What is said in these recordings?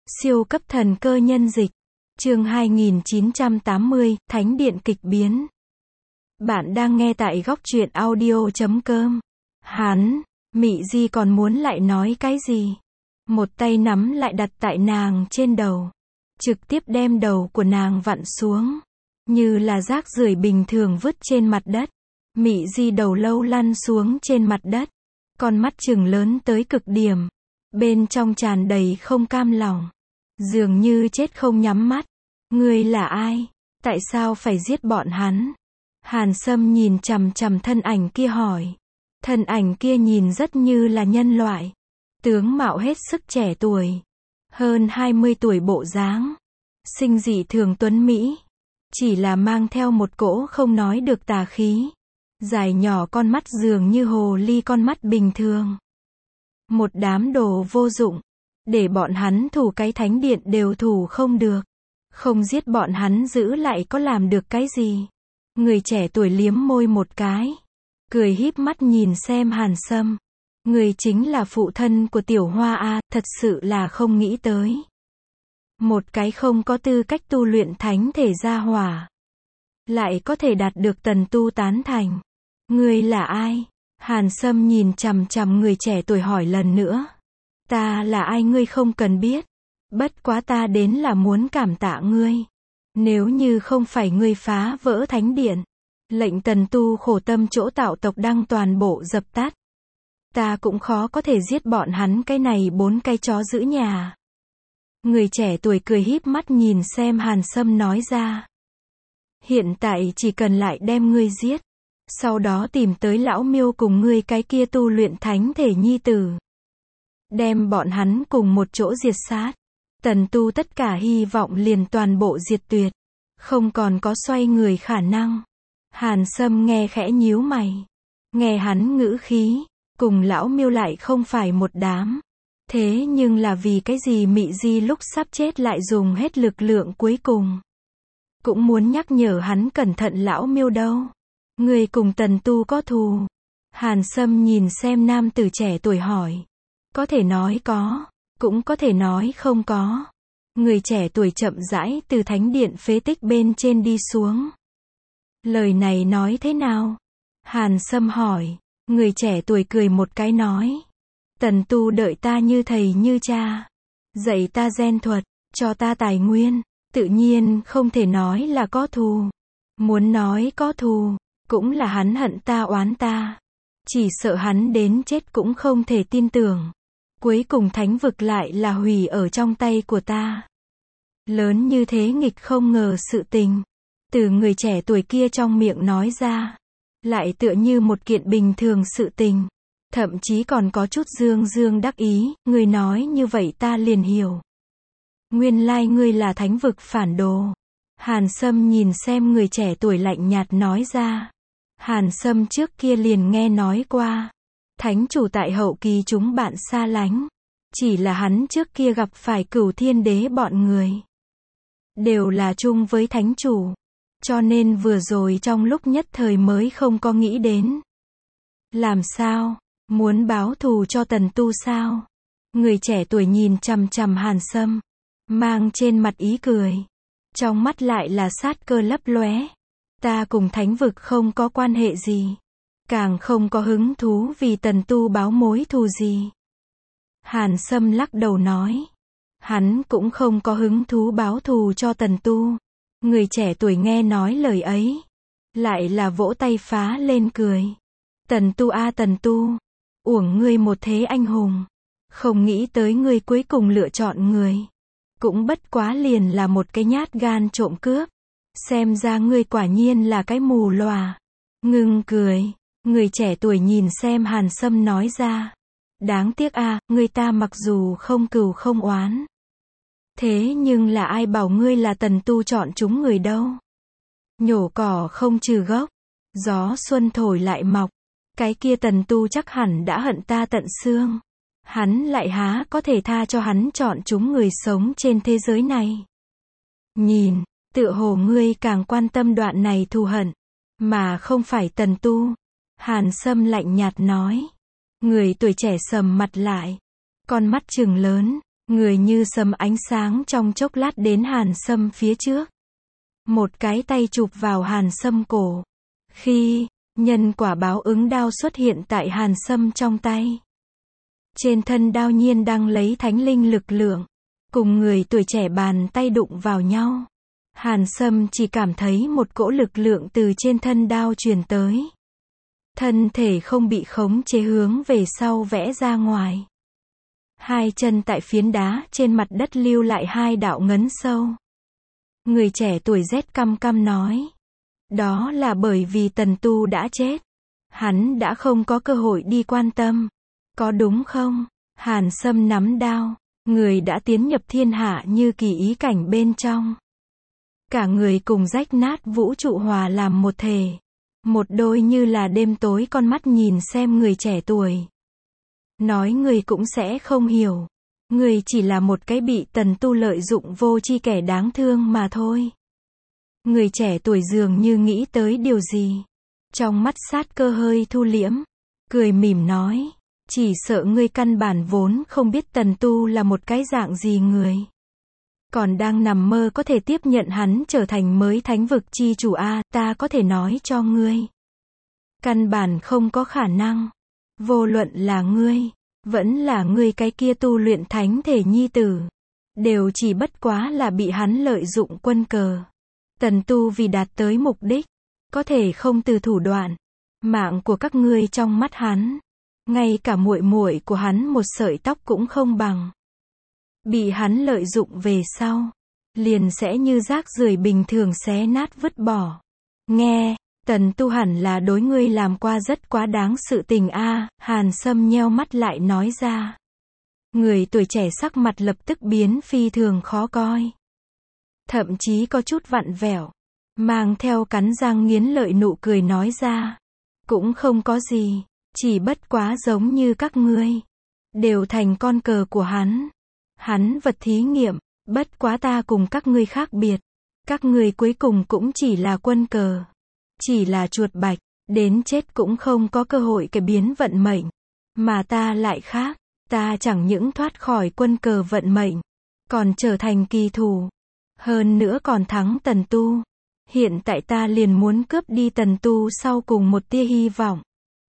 Siêu cấp thần cơ nhân dịch. Chương 2980, Thánh điện kịch biến. Bạn đang nghe tại góc truyện audio.com. Mị Di còn muốn lại nói cái gì? Một tay nắm lại đặt tại nàng trên đầu. Trực tiếp đem đầu của nàng vặn xuống. Như là rác rưởi bình thường vứt trên mặt đất. Mị Di đầu lâu lăn xuống trên mặt đất. Con mắt trừng lớn tới cực điểm. Bên trong tràn đầy không cam lòng. Dường như chết không nhắm mắt. Ngươi là ai? Tại sao phải giết bọn hắn? Hàn Sâm nhìn chằm chằm thân ảnh kia hỏi. Thân ảnh kia nhìn rất như là nhân loại. Tướng mạo hết sức trẻ tuổi. Hơn 20 tuổi bộ dáng. Sinh dị thường tuấn Mỹ. Chỉ là mang theo một cỗ không nói được tà khí. Dài nhỏ con mắt dường như hồ ly con mắt bình thường. Một đám đồ vô dụng. Để bọn hắn thủ cái thánh điện đều thủ không được. Không giết bọn hắn giữ lại có làm được cái gì. Người trẻ tuổi liếm môi một cái. Cười híp mắt nhìn xem Hàn Sâm. Người chính là phụ thân của Tiểu Hoa a, thật sự là không nghĩ tới. Một cái không có tư cách tu luyện thánh thể gia hỏa. Lại có thể đạt được tần tu tán thành. Người là ai? Hàn Sâm nhìn chằm chằm người trẻ tuổi hỏi lần nữa. Ta là ai ngươi không cần biết. Bất quá ta đến là muốn cảm tạ ngươi. Nếu như không phải ngươi phá vỡ thánh điện. Lệnh tần tu khổ tâm chỗ tạo tộc đăng toàn bộ dập tắt. Ta cũng khó có thể giết bọn hắn cái này 4 cái chó giữ nhà. Người trẻ tuổi cười híp mắt nhìn xem Hàn Sâm nói ra. Hiện tại chỉ cần lại đem ngươi giết. Sau đó tìm tới lão miêu cùng ngươi cái kia tu luyện thánh thể nhi tử. Đem bọn hắn cùng một chỗ diệt sát. Tần tu tất cả hy vọng liền toàn bộ diệt tuyệt. Không còn có xoay người khả năng. Hàn Sâm nghe khẽ nhíu mày. Nghe hắn ngữ khí. Cùng lão miêu lại không phải một đám. Thế nhưng là vì cái gì Mị Di lúc sắp chết lại dùng hết lực lượng cuối cùng. Cũng muốn nhắc nhở hắn cẩn thận lão miêu đâu. Người cùng tần tu có thù. Hàn Sâm nhìn xem nam tử trẻ tuổi hỏi. Có thể nói có. Cũng có thể nói không có. Người trẻ tuổi chậm rãi từ thánh điện phế tích bên trên đi xuống. Lời này nói thế nào? Hàn Sâm hỏi. Người trẻ tuổi cười một cái nói. Tần tu đợi ta như thầy như cha. Dạy ta gen thuật, cho ta tài nguyên. Tự nhiên không thể nói là có thù. Muốn nói có thù, cũng là hắn hận ta oán ta. Chỉ sợ hắn đến chết cũng không thể tin tưởng. Cuối cùng thánh vực lại là hủy ở trong tay của ta. Lớn như thế nghịch không ngờ sự tình. Từ người trẻ tuổi kia trong miệng nói ra. Lại tựa như một kiện bình thường sự tình. Thậm chí còn có chút dương dương đắc ý. Người nói như vậy ta liền hiểu. Nguyên lai ngươi là thánh vực phản đồ. Hàn Sâm nhìn xem người trẻ tuổi lạnh nhạt nói ra. Hàn Sâm trước kia liền nghe nói qua. Thánh chủ tại hậu kỳ chúng bạn xa lánh. Chỉ là hắn trước kia gặp phải Cửu Thiên Đế bọn người. Đều là chung với thánh chủ. Cho nên vừa rồi trong lúc nhất thời mới không có nghĩ đến. Làm sao? Muốn báo thù cho tần tu sao? Người trẻ tuổi nhìn chằm chằm Hàn Sâm. Mang trên mặt ý cười. Trong mắt lại là sát cơ lấp lóe. Ta cùng thánh vực không có quan hệ gì. Càng không có hứng thú vì tần tu báo mối thù gì. Hàn Sâm lắc đầu nói. Hắn cũng không có hứng thú báo thù cho tần tu. Người trẻ tuổi nghe nói lời ấy. Lại là vỗ tay phá lên cười. Tần tu a tần tu. Uổng ngươi một thế anh hùng. Không nghĩ tới ngươi cuối cùng lựa chọn người. Cũng bất quá liền là một cái nhát gan trộm cướp. Xem ra ngươi quả nhiên là cái mù lòa. Ngưng cười. Người trẻ tuổi nhìn xem Hàn Sâm nói ra. Đáng tiếc a, ngươi ta mặc dù không cừu không oán. Thế nhưng là ai bảo ngươi là tần tu chọn chúng người đâu. Nhổ cỏ không trừ gốc. Gió xuân thổi lại mọc. Cái kia tần tu chắc hẳn đã hận ta tận xương. Hắn lại há có thể tha cho hắn chọn chúng người sống trên thế giới này. Nhìn, tựa hồ ngươi càng quan tâm đoạn này thù hận. Mà không phải tần tu. Hàn Sâm lạnh nhạt nói. Người tuổi trẻ sầm mặt lại. Con mắt trừng lớn. Người như sấm ánh sáng trong chốc lát đến Hàn Sâm phía trước. Một cái tay chụp vào Hàn Sâm cổ. Khi nhân quả báo ứng đao xuất hiện tại Hàn Sâm trong tay. Trên thân đao nhiên đang lấy thánh linh lực lượng. Cùng người tuổi trẻ bàn tay đụng vào nhau. Hàn Sâm chỉ cảm thấy một cỗ lực lượng từ trên thân đao truyền tới. Thân thể không bị khống chế hướng về sau vẽ ra ngoài. Hai chân tại phiến đá trên mặt đất lưu lại hai đạo ngấn sâu. Người trẻ tuổi rét căm căm nói. Đó là bởi vì Tần Tu đã chết. Hắn đã không có cơ hội đi quan tâm. Có đúng không? Hàn Sâm nắm đao. Người đã tiến nhập thiên hạ như kỳ ý cảnh bên trong. Cả người cùng rách nát vũ trụ hòa làm một thể. Một đôi như là đêm tối con mắt nhìn xem người trẻ tuổi. Nói người cũng sẽ không hiểu. Người chỉ là một cái bị Tần Tu lợi dụng vô tri kẻ đáng thương mà thôi. Người trẻ tuổi dường như nghĩ tới điều gì. Trong mắt sát cơ hơi thu liễm. Cười mỉm nói. Chỉ sợ ngươi căn bản vốn không biết Tần Tu là một cái dạng gì người. Còn đang nằm mơ có thể tiếp nhận hắn trở thành mới thánh vực chi chủ a, ta có thể nói cho ngươi. Căn bản không có khả năng. Vô luận là ngươi, vẫn là ngươi cái kia tu luyện thánh thể nhi tử. Đều chỉ bất quá là bị hắn lợi dụng quân cờ. Tần Tu vì đạt tới mục đích, có thể không từ thủ đoạn. Mạng của các ngươi trong mắt hắn. Ngay cả muội muội của hắn một sợi tóc cũng không bằng. Bị hắn lợi dụng về sau, liền sẽ như rác rưởi bình thường xé nát vứt bỏ. Nghe, Tần Tu hẳn là đối ngươi làm qua rất quá đáng sự tình a. Hàn Sâm nheo mắt lại nói ra. Người tuổi trẻ sắc mặt lập tức biến phi thường khó coi. Thậm chí có chút vặn vẹo. Mang theo cắn răng nghiến lợi nụ cười nói ra. Cũng không có gì. Chỉ bất quá giống như các ngươi. Đều thành con cờ của hắn. Hắn vật thí nghiệm. Bất quá ta cùng các ngươi khác biệt. Các ngươi cuối cùng cũng chỉ là quân cờ. Chỉ là chuột bạch. Đến chết cũng không có cơ hội cải biến vận mệnh. Mà ta lại khác. Ta chẳng những thoát khỏi quân cờ vận mệnh. Còn trở thành kỳ thủ. Hơn nữa còn thắng Tần Tu. Hiện tại ta liền muốn cướp đi Tần Tu sau cùng một tia hy vọng.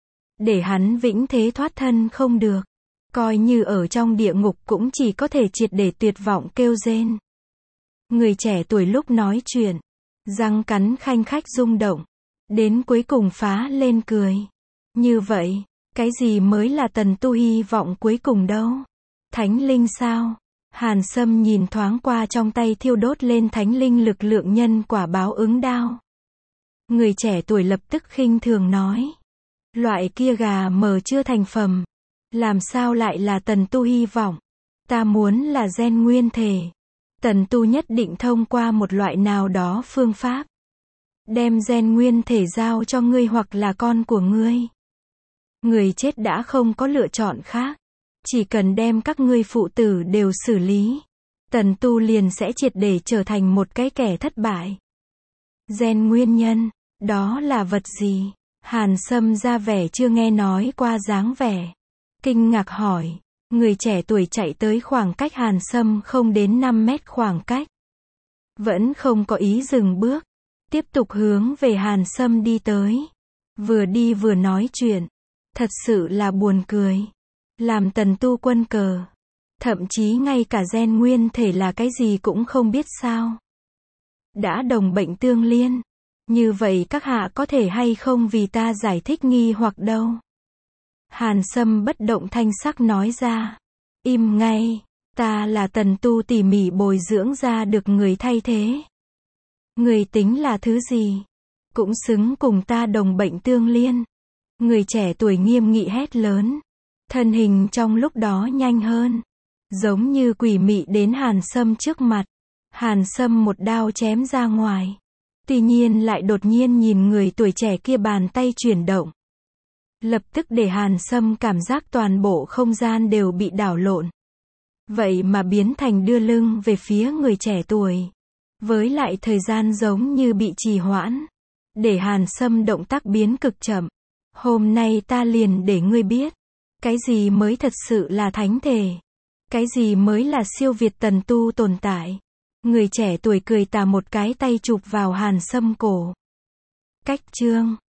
Để hắn vĩnh thế thoát thân không được. Coi như ở trong địa ngục cũng chỉ có thể triệt để tuyệt vọng kêu rên. Người trẻ tuổi lúc nói chuyện. Răng cắn khanh khách rung động. Đến cuối cùng phá lên cười. Như vậy, cái gì mới là Tần Tu hy vọng cuối cùng đâu? Thánh linh sao? Hàn Sâm nhìn thoáng qua trong tay thiêu đốt lên thánh linh lực lượng nhân quả báo ứng đao. Người trẻ tuổi lập tức khinh thường nói. Loại kia gà mờ chưa thành phẩm. Làm sao lại là Tần Tu hy vọng? Ta muốn là gen nguyên thể. Tần Tu nhất định thông qua một loại nào đó phương pháp. Đem gen nguyên thể giao cho ngươi hoặc là con của ngươi. Người chết đã không có lựa chọn khác. Chỉ cần đem các ngươi phụ tử đều xử lý. Tần Tu liền sẽ triệt để trở thành một cái kẻ thất bại. Gen nguyên nhân, đó là vật gì? Hàn Sâm ra vẻ chưa nghe nói qua dáng vẻ. Kinh ngạc hỏi. Người trẻ tuổi chạy tới khoảng cách Hàn Sâm không đến 5 mét khoảng cách. Vẫn không có ý dừng bước. Tiếp tục hướng về Hàn Sâm đi tới. Vừa đi vừa nói chuyện. Thật sự là buồn cười. Làm Tần Tu quân cờ. Thậm chí ngay cả gen nguyên thể là cái gì cũng không biết sao. Đã đồng bệnh tương liên. Như vậy các hạ có thể hay không vì ta giải thích nghi hoặc đâu? Hàn Sâm bất động thanh sắc nói ra. Im ngay. Ta là Tần Tu tỉ mỉ bồi dưỡng ra được người thay thế. Người tính là thứ gì? Cũng xứng cùng ta đồng bệnh tương liên. Người trẻ tuổi nghiêm nghị hét lớn. Thân hình trong lúc đó nhanh hơn. Giống như quỷ mị đến Hàn Sâm trước mặt. Hàn Sâm một đao chém ra ngoài. Tuy nhiên lại đột nhiên nhìn người tuổi trẻ kia bàn tay chuyển động. Lập tức để Hàn Sâm cảm giác toàn bộ không gian đều bị đảo lộn. Vậy mà biến thành đưa lưng về phía người trẻ tuổi. Với lại thời gian giống như bị trì hoãn. Để Hàn Sâm động tác biến cực chậm. Hôm nay ta liền để ngươi biết. Cái gì mới thật sự là thánh thể. Cái gì mới là siêu việt tần tu tồn tại? Người trẻ tuổi cười tà một cái tay chụp vào Hàn Sâm cổ. Cách chương